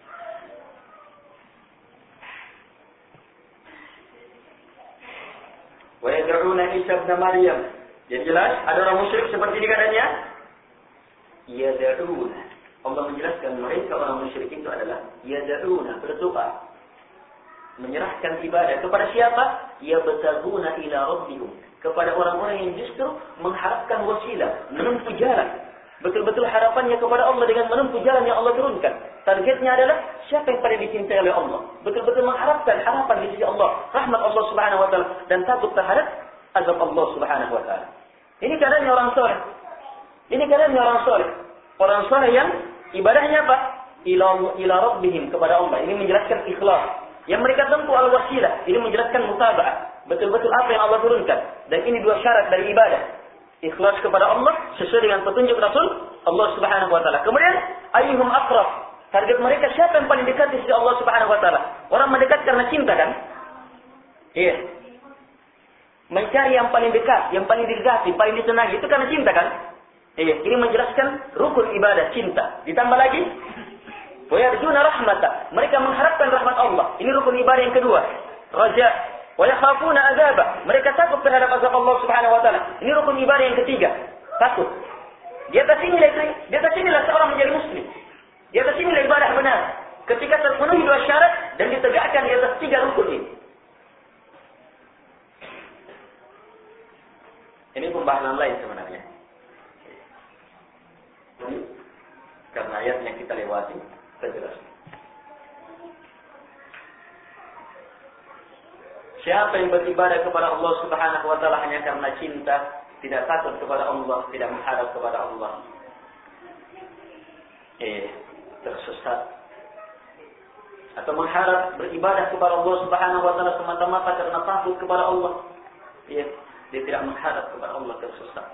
Wa yad'una Isa ibn Maryam. Jadi jelas ada orang musyrik seperti ini katanya. Yad'una. Allah menjelaskan mereka orang musyrik itu adalah yad'una, berdoa. Menyerahkan ibadah kepada siapa? Ya bertabuna ila rabbihum, kepada orang-orang yang justru mengharapkan wasilah, menempuh jalan. Betul-betul harapannya kepada Allah dengan menempuh jalan yang Allah turunkan. Targetnya adalah siapa yang paling dicintai oleh Allah. Betul-betul mengharapkan harapan di sisi Allah, rahmat Allah Subhanahu wa taala, dan takut terhadap azab Allah Subhanahu wa taala. Ini keadaannya orang soleh. Ini keadaannya orang soleh. Orang soleh yang ibadahnya apa? Ila ila rabbihim, kepada Allah. Ini menjelaskan ikhlas. Yang mereka tempuh al-wasilah, ini menjelaskan mutaba'ah, betul-betul apa yang Allah turunkan. Dan ini dua syarat dari ibadah. Ikhlas kepada Allah sesuai dengan petunjuk Rasul Allah Subhanahu wa taala. Kemudian ayyuhum aqrab, target mereka siapa yang paling dekat di sisi Allah Subhanahu wa taala. Orang mendekat karena cinta kan? Iya. Mencari yang paling dekat, yang paling didekati, paling disenangi, itu karena cinta kan? Iya, ini menjelaskan rukun ibadah cinta. Ditambah lagi wa yarjuna rahmata, mereka mengharapkan rahmat Allah. Ini rukun ibadah yang kedua. Raja. Wa yakhafuna adzaba, mereka takut terhadap azab Allah Subhanahu wa taala. Ini rukun ibadah yang ketiga. Takut. Di atas inilah di atas inilah seorang menjadi muslim. Di atas inilah ibadah benar. Ketika terpenuhi dua syarat dan ditegakkan di atas tiga rukun ini. Ini pembahasan lain sebenarnya. Karena ayat yang kita lewati terjelas. Siapa yang beribadah kepada Allah Subhanahu wa taala hanya karena cinta, tidak takut kepada Allah, tidak menghadap kepada Allah, eh tersesat. Atau mengharap beribadah kepada Allah Subhanahu wa taala semata-mata karena takut kepada Allah, eh dia tidak menghadap kepada Allah, tersesat.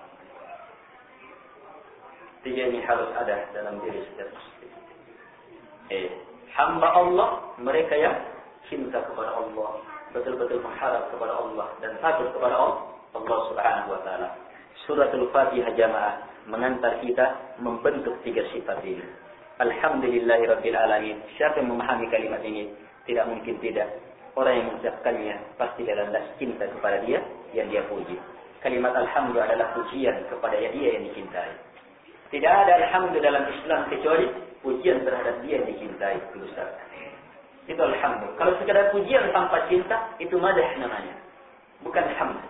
Tiga ini harus ada dalam diri setiap muslim. Eh, hamba Allah, mereka yang cinta kepada Allah, betul-betul mengharap kepada Allah dan takut kepada Allah, Allah Subhanahu wa taala. Suratul Fatihah jamaah mengantar kita membentuk tiga sifat ini. Alhamdulillahirabbil alamin. Siapa yang memahami kalimat ini, tidak mungkin tidak. Orang yang mengucapkannya pasti dia landas cinta kepada dia yang dia puji. Kalimat alhamdulillah adalah pujian kepada dia yang dicintai. Tidak ada alhamdulillah dalam Islam kecuali pujian terhadap dia yang dicintai. Itu besar. Itu alhamdulillah. Kalau sekadar pujian tanpa cinta, itu madah namanya. Bukan hamd.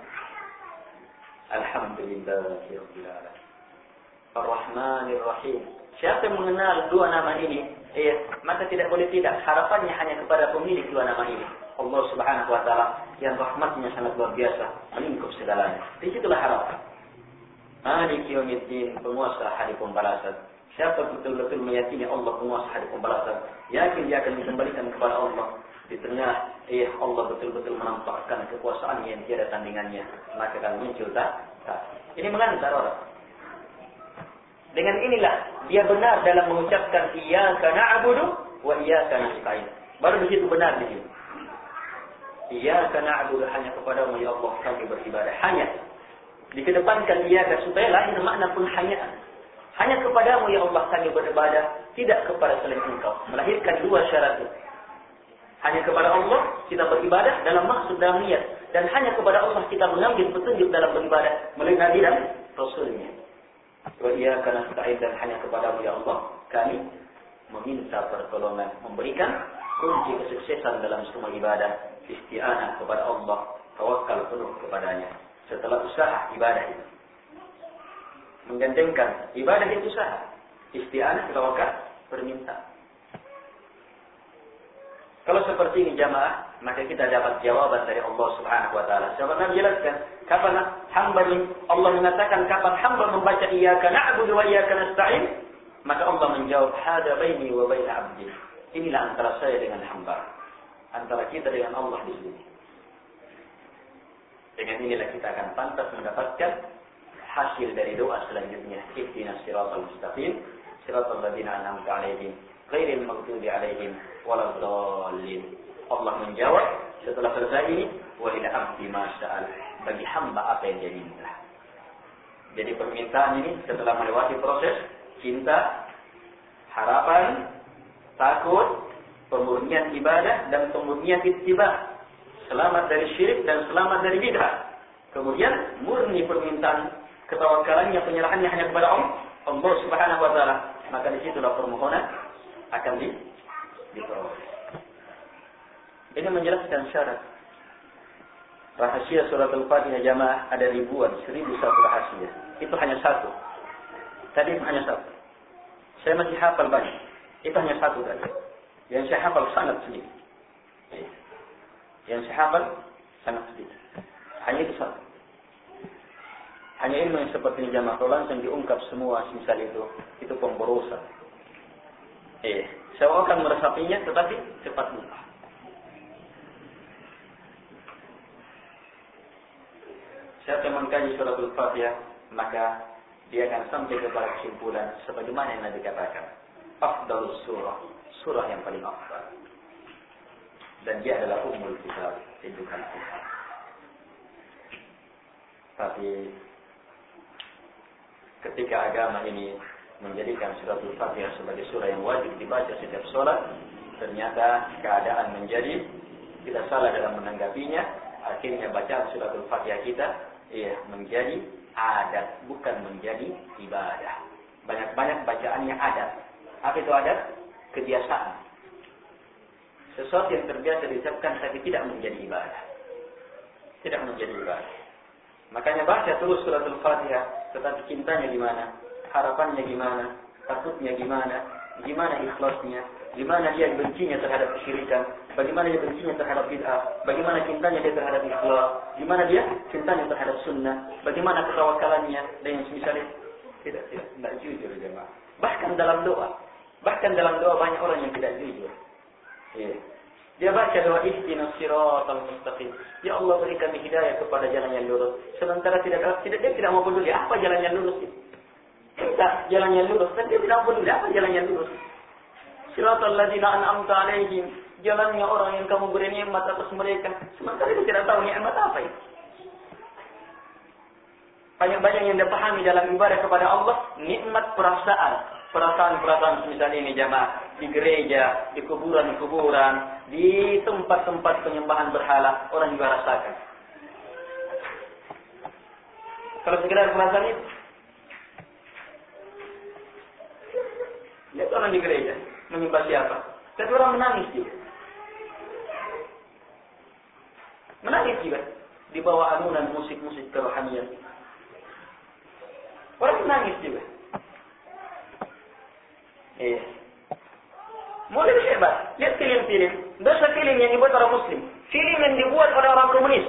Alhamdulillahirabbil alamin. Ar-Rahmanir Rahim. Siapa yang mengenal dua nama ini, eh, maka tidak boleh tidak. Harapannya hanya kepada pemilik dua nama ini. Allah Subhanahu wa taala yang rahmatnya sangat luar biasa, melingkup segalanya. Di situlah harapan. Maliki yaumiddin, penguasa hari pembalasan. Siapa betul-betul meyakini Allah penguasa hari pembalasan, yakin dia akan dikembalikan kepada Allah. Di tengah eh Allah betul-betul menampakkan kekuasaan yang tiada tandingannya, maka akan muncul tak? tak. Ini mengantar orang. Dengan inilah dia benar dalam mengucapkan iyyaka na'budu wa iyyaka nasta'in. Baru di situ benar di situ. Iyyaka na'budu, hanya kepadamu ya Allah kami beribadah. Hanya dikedepankan iyyaka supaya lain makna penghanyaan. Hanya kepadamu ya Allah kami beribadah, tidak kepada selain Engkau. Melahirkan dua syarat itu. Hanya kepada Allah kita beribadah dalam maksud dalam niat, dan hanya kepada Allah kita mengambil petunjuk dalam beribadah melalui Nabi dan Rasulnya. Wa iyyaka nasta'in, dan hanya kepadamu ya Allah kami meminta pertolongan, memberikan kunci kesuksesan dalam semua ibadah. Isti'anah kepada Allah, tawakal penuh kepadanya. Setelah usaha ibadah itu, menggandengkan ibadah itu usaha, isti'anah, tawakal, permintaan. Kalau seperti ini jamaah, maka kita dapat jawaban dari Allah Subhanahu wa taala. Sebab Nabi jelaskan, kapan hamba Allah mengatakan kapan hamba membaca iyyaka na'budu wa iyyaka nasta'in, maka Allah menjawab hada baini wa baina 'abdi. Inilah antara saya dengan hamba. Antara kita dengan Allah di sini. Dengan inilah kita akan pantas mendapatkan hasil dari doa selanjutnya. Ihdinas siratal mustaqim, siratal ladzina an'amta 'alaihim, ghairil maghdubi 'alaihim waladdallin. Allah menjawab setelah selesai ini, wa ila 'abdi ma sa'al. Bagi hamba apa yang dia minta. Jadi permintaan ini setelah melewati proses cinta, harapan, takut, pemurnian ibadah dan pemurnian ittiba. Selamat dari syirik dan selamat dari bid'ah. Kemudian murni permintaan ketawakalannya, penyerahannya hanya kepada Allah, Allah Subhanahu wa taala. Maka di situlah permohonan akan di diperoleh. Ini menjelaskan syarat. Rahasia surat Al-Fatihah jamaah ada ribuan, seribu satu rahasia. Itu hanya satu. Tadi itu hanya satu. Saya masih hafal banyak. Itu hanya satu tadi. Yang saya hafal sangat sedikit. Yang saya hafal sangat sedikit. Hanya itu satu. Hanya ilmu yang seperti ini jamaah kalau langsung diungkap semua misal itu, itu pemborosan. Eh, saya akan meresapinya tetapi cepat lupa. Siapa yang mengkaji surat Al-Fatihah, maka dia akan sampai kepada kesimpulan sebagaimana yang Nabi katakan. Afdalus surah, surah yang paling afdal. Dan dia adalah ummul kitab, indukan kitab. Tapi ketika agama ini menjadikan surat Al-Fatihah sebagai surah yang wajib dibaca setiap sholat, ternyata keadaan menjadi tidak salah dalam menanggapinya. Akhirnya bacaan surat Al-Fatihah kita ya menjadi adat, bukan menjadi ibadah. Banyak-banyak bacaannya adat. Apa itu adat? Kebiasaan. Sesuatu yang terbiasa diucapkan tapi tidak menjadi ibadah. Tidak menjadi ibadah. Makanya baca terus surat Al-Fatihah, tetapi cintanya gimana? Harapannya gimana? Takutnya gimana? Gimana ikhlasnya? Gimana dia bencinya terhadap kesyirikan? Bagaimana dia bencinya terhadap bid'ah? Bagaimana cintanya dia terhadap ikhlas? Gimana dia cintanya terhadap sunnah? Bagaimana ketawakalannya dan yang semisalnya? Tidak, tidak, tidak jujur jemaah. Bahkan dalam doa, bahkan dalam doa banyak orang yang tidak jujur. Ya. Dia baca doa ihdinas siratal mustaqim. Ya Allah berikan hidayah kepada jalan yang lurus. Sementara tidak tidak dia tidak mau peduli apa jalan yang lurus itu. Kita jalan yang lurus, dan dia tidak peduli apa jalan yang lurus. Siratal ladzina an'amta 'alaihim, jalannya orang yang kamu beri nikmat atas mereka. Sementara dia tidak tahu nikmat apa itu. Banyak-banyak yang dia pahami dalam ibadah kepada Allah, nikmat perasaan. Perasaan-perasaan semisal ini jamaah. Di gereja, di kuburan-kuburan, di tempat-tempat penyembahan berhala, orang juga rasakan. Kalau sekedar perasaan itu, lihat orang di gereja, menyembah siapa? Tapi orang menangis juga. Menangis juga. Di bawah anunan musik-musik kerohanian. Orang menangis juga. Eh. Mulai hebat. Lihat film-film. Dosa film yang dibuat orang muslim. Film yang dibuat oleh orang komunis.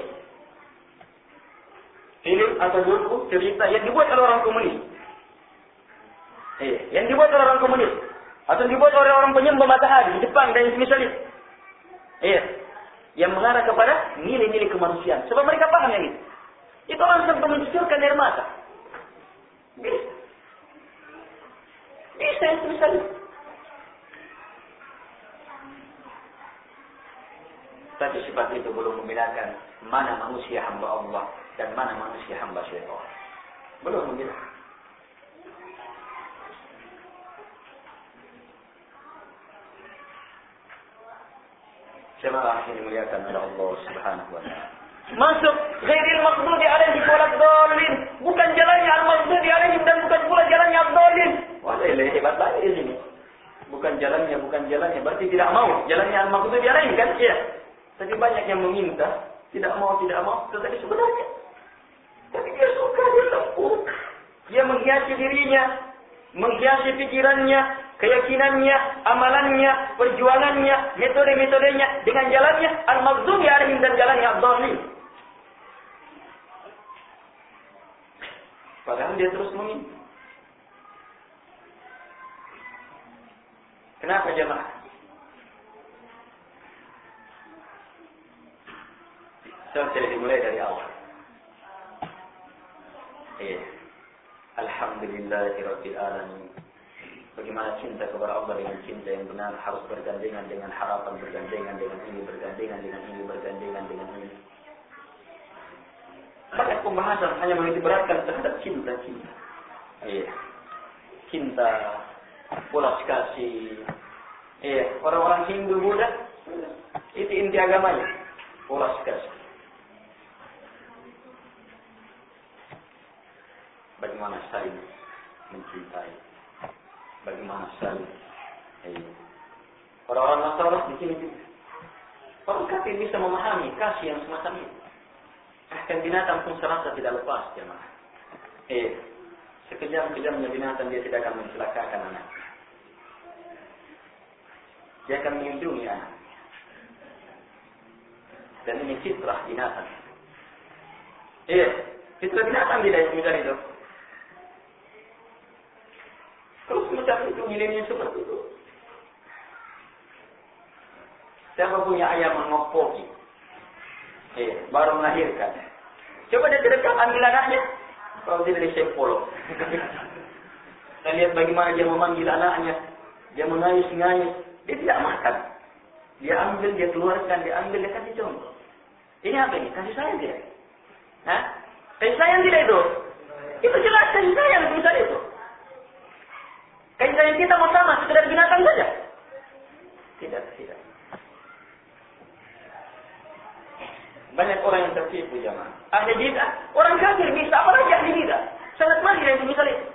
Film atau buku cerita yang dibuat oleh orang komunis. Eh, yang dibuat oleh orang komunis. Atau dibuat oleh orang penyembah matahari di Jepang dan semisalnya. Eh, yang mengarah kepada nilai-nilai kemanusiaan. Sebab mereka paham yang itu. Itu orang sampai mencucurkan air mata. Bisa. Bisa yang semisalnya. Tapi sifat itu belum membedakan mana manusia hamba Allah dan mana manusia hamba syaitan. Belum membedakan. Jemaah yang dimuliakan oleh Allah Subhanahu wa taala. Masuk ghairil maghdubi alaihim waladdallin, bukan jalannya al-maghdubi alaihim dan bukan pula jalannya ad-dallin. Wah, ini hebat banget di sini. Bukan jalannya, bukan jalannya, berarti tidak mau jalannya al-maghdubi alaihim kan? Iya. Tapi banyak yang meminta, tidak mau, tidak mau, tetapi sebenarnya tapi dia suka, dia lembut. Dia menghiasi dirinya, menghiasi pikirannya, keyakinannya, amalannya, perjuangannya, metode-metodenya dengan jalannya al-maghdubi alaihim dan jalannya ad-dhalin. Padahal dia terus meminta. Kenapa jemaah? Saya dimulai dari awal. Iya. Alhamdulillahirabbil alamin. Bagaimana cinta kepada Allah dengan cinta yang benar harus bergandengan dengan harapan, bergandengan dengan ini, bergandengan dengan ini, bergandengan dengan ini. Banyak pembahasan hanya menitik beratkan terhadap cinta-cinta. Iya. Cinta, ulas kasih. Iya, orang-orang Hindu Buddha itu inti agamanya, ulas kasih. Bagaimana saling mencintai, bagaimana saling. Iya. Orang-orang Nasrani di sini juga. Orang kafir bisa memahami kasih yang semacam itu. Bahkan binatang pun serasa tidak lepas, jemaah. Eh, sekejam-kejamnya binatang dia tidak akan mencelakakan anak. Dia akan melindungi anak. Dan ini fitrah binatang. Eh, fitrah binatang tidak semacam itu. Kalau semacam itu nilainya seperti itu. Siapa punya ayam mengopoki? Eh, baru melahirkan. Coba dia direkam ambil anaknya. Kalau tidak disepol. Kita lihat bagaimana dia memanggil anaknya. Dia mengayus-ngayus. Dia tidak makan. Dia ambil, dia keluarkan, dia ambil, dia kasih contoh. Ini apa ini? Kasih sayang tidak? Hah? Kasih sayang tidak itu? Itu jelas kasih sayang bisa itu. Kasih sayang kita mau sama sekedar binatang saja? Tidak, tidak. Banyak orang yang tertipu jemaah. Ahli bidah, orang kafir bisa, apalagi ahli bidah. Sangat mahir yang misal itu.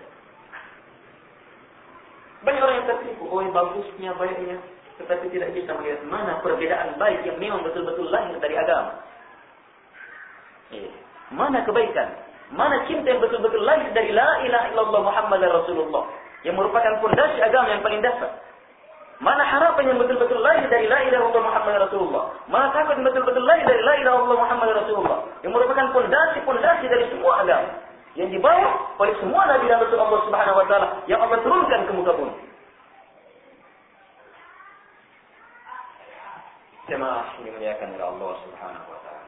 Banyak orang yang tertipu, oh bagusnya, baiknya, tetapi tidak bisa melihat mana perbedaan baik yang memang betul-betul lahir dari agama. Eh, mana kebaikan, mana cinta yang betul-betul lahir dari la ilaha illallah Muhammad Rasulullah, yang merupakan fondasi agama yang paling dasar. Mana harapan yang betul-betul lahir dari la ilaha illallah Muhammad Rasulullah. Mana takut yang betul-betul lahir dari la ilaha illallah Muhammad Rasulullah. Yang merupakan fondasi-fondasi dari semua agama. Yang dibawa oleh semua Nabi dan Rasul Allah Subhanahu Wa Taala. Yang Allah turunkan ke muka bumi. Jemaah yang dimuliakan oleh Allah Subhanahu Wa Taala.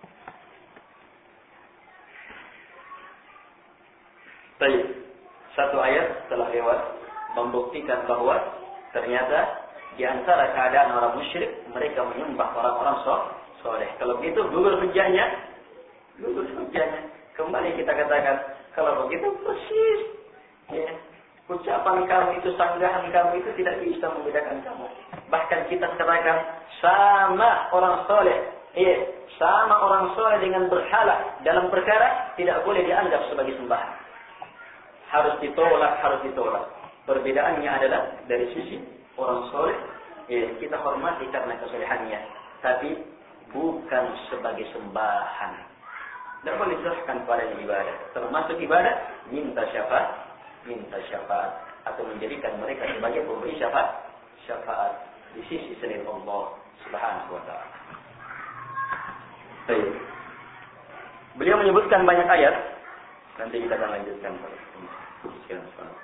Baik. Satu ayat telah lewat membuktikan bahwa ternyata di antara keadaan orang musyrik mereka menyembah orang-orang soleh. Kalau begitu gugur hujahnya, gugur hujahnya. Kembali kita katakan kalau begitu persis, ya, ucapan kamu itu, sanggahan kamu itu tidak bisa membedakan kamu. Bahkan kita katakan sama orang soleh, ya, sama orang soleh dengan berhala dalam perkara tidak boleh dianggap sebagai sembahan. Harus ditolak, harus ditolak. Perbedaannya adalah dari sisi orang soleh, ya, kita hormati karena kesolehannya, tapi bukan sebagai sembahan. Tidak boleh diserahkan pada ibadah. Termasuk ibadah, minta syafaat, minta syafaat, atau menjadikan mereka sebagai pemberi syafaat, syafaat di sisi selain Allah Subhanahu Wa Taala. Baik. Beliau menyebutkan banyak ayat. Nanti kita akan lanjutkan. Sekian.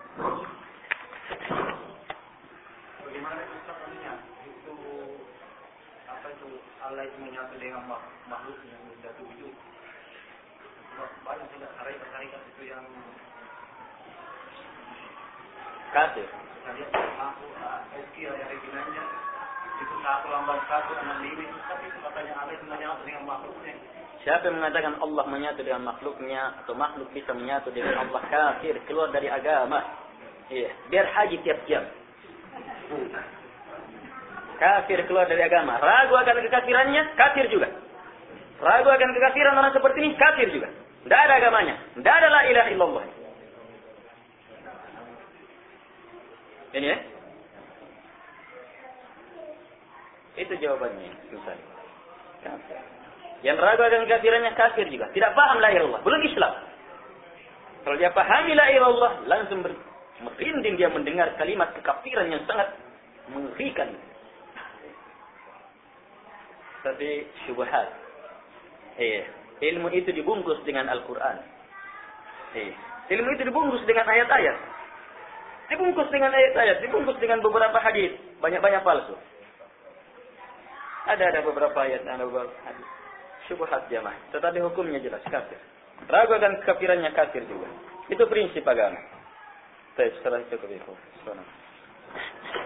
Bagaimana ucapannya itu apa itu Allah itu menyatu dengan makhluk yang satu wujud. Banyak tidak tarekat-tarekat itu yang kafir. Tadi aku eski ada reginanya itu satu lambang satu enam lima tapi itu katanya Allah itu menyatu dengan makhluknya. Siapa yang mengatakan Allah menyatu dengan makhluknya atau makhluk bisa menyatu dengan Allah, kafir, keluar dari agama. Iya, biar haji tiap jam. Kafir, keluar dari agama. Ragu akan kekafirannya, kafir juga. Ragu akan kekafiran orang seperti ini, kafir juga. Tidak ada agamanya. Tidak ada la ilaha illallah. Ini ya. Itu jawabannya. Susah. Kafir. Yang ragu akan kekafirannya, kafir juga. Tidak paham la ilaha illallah. Belum Islam. Kalau dia pahami la ilaha illallah, langsung ber, Merinding dia mendengar kalimat kekafiran yang sangat mengerikan. Tapi syubhat. Eh, ilmu itu dibungkus dengan Al-Quran. Eh, ilmu itu dibungkus dengan ayat-ayat. Dibungkus dengan ayat-ayat, dibungkus dengan beberapa hadis, banyak-banyak palsu. Ada ada beberapa ayat, ada beberapa hadis. Syubhat jamaah, tetapi hukumnya jelas kafir. Ragu akan kekafirannya kafir juga. Itu prinsip agama. Baik, setelah itu cukup itu.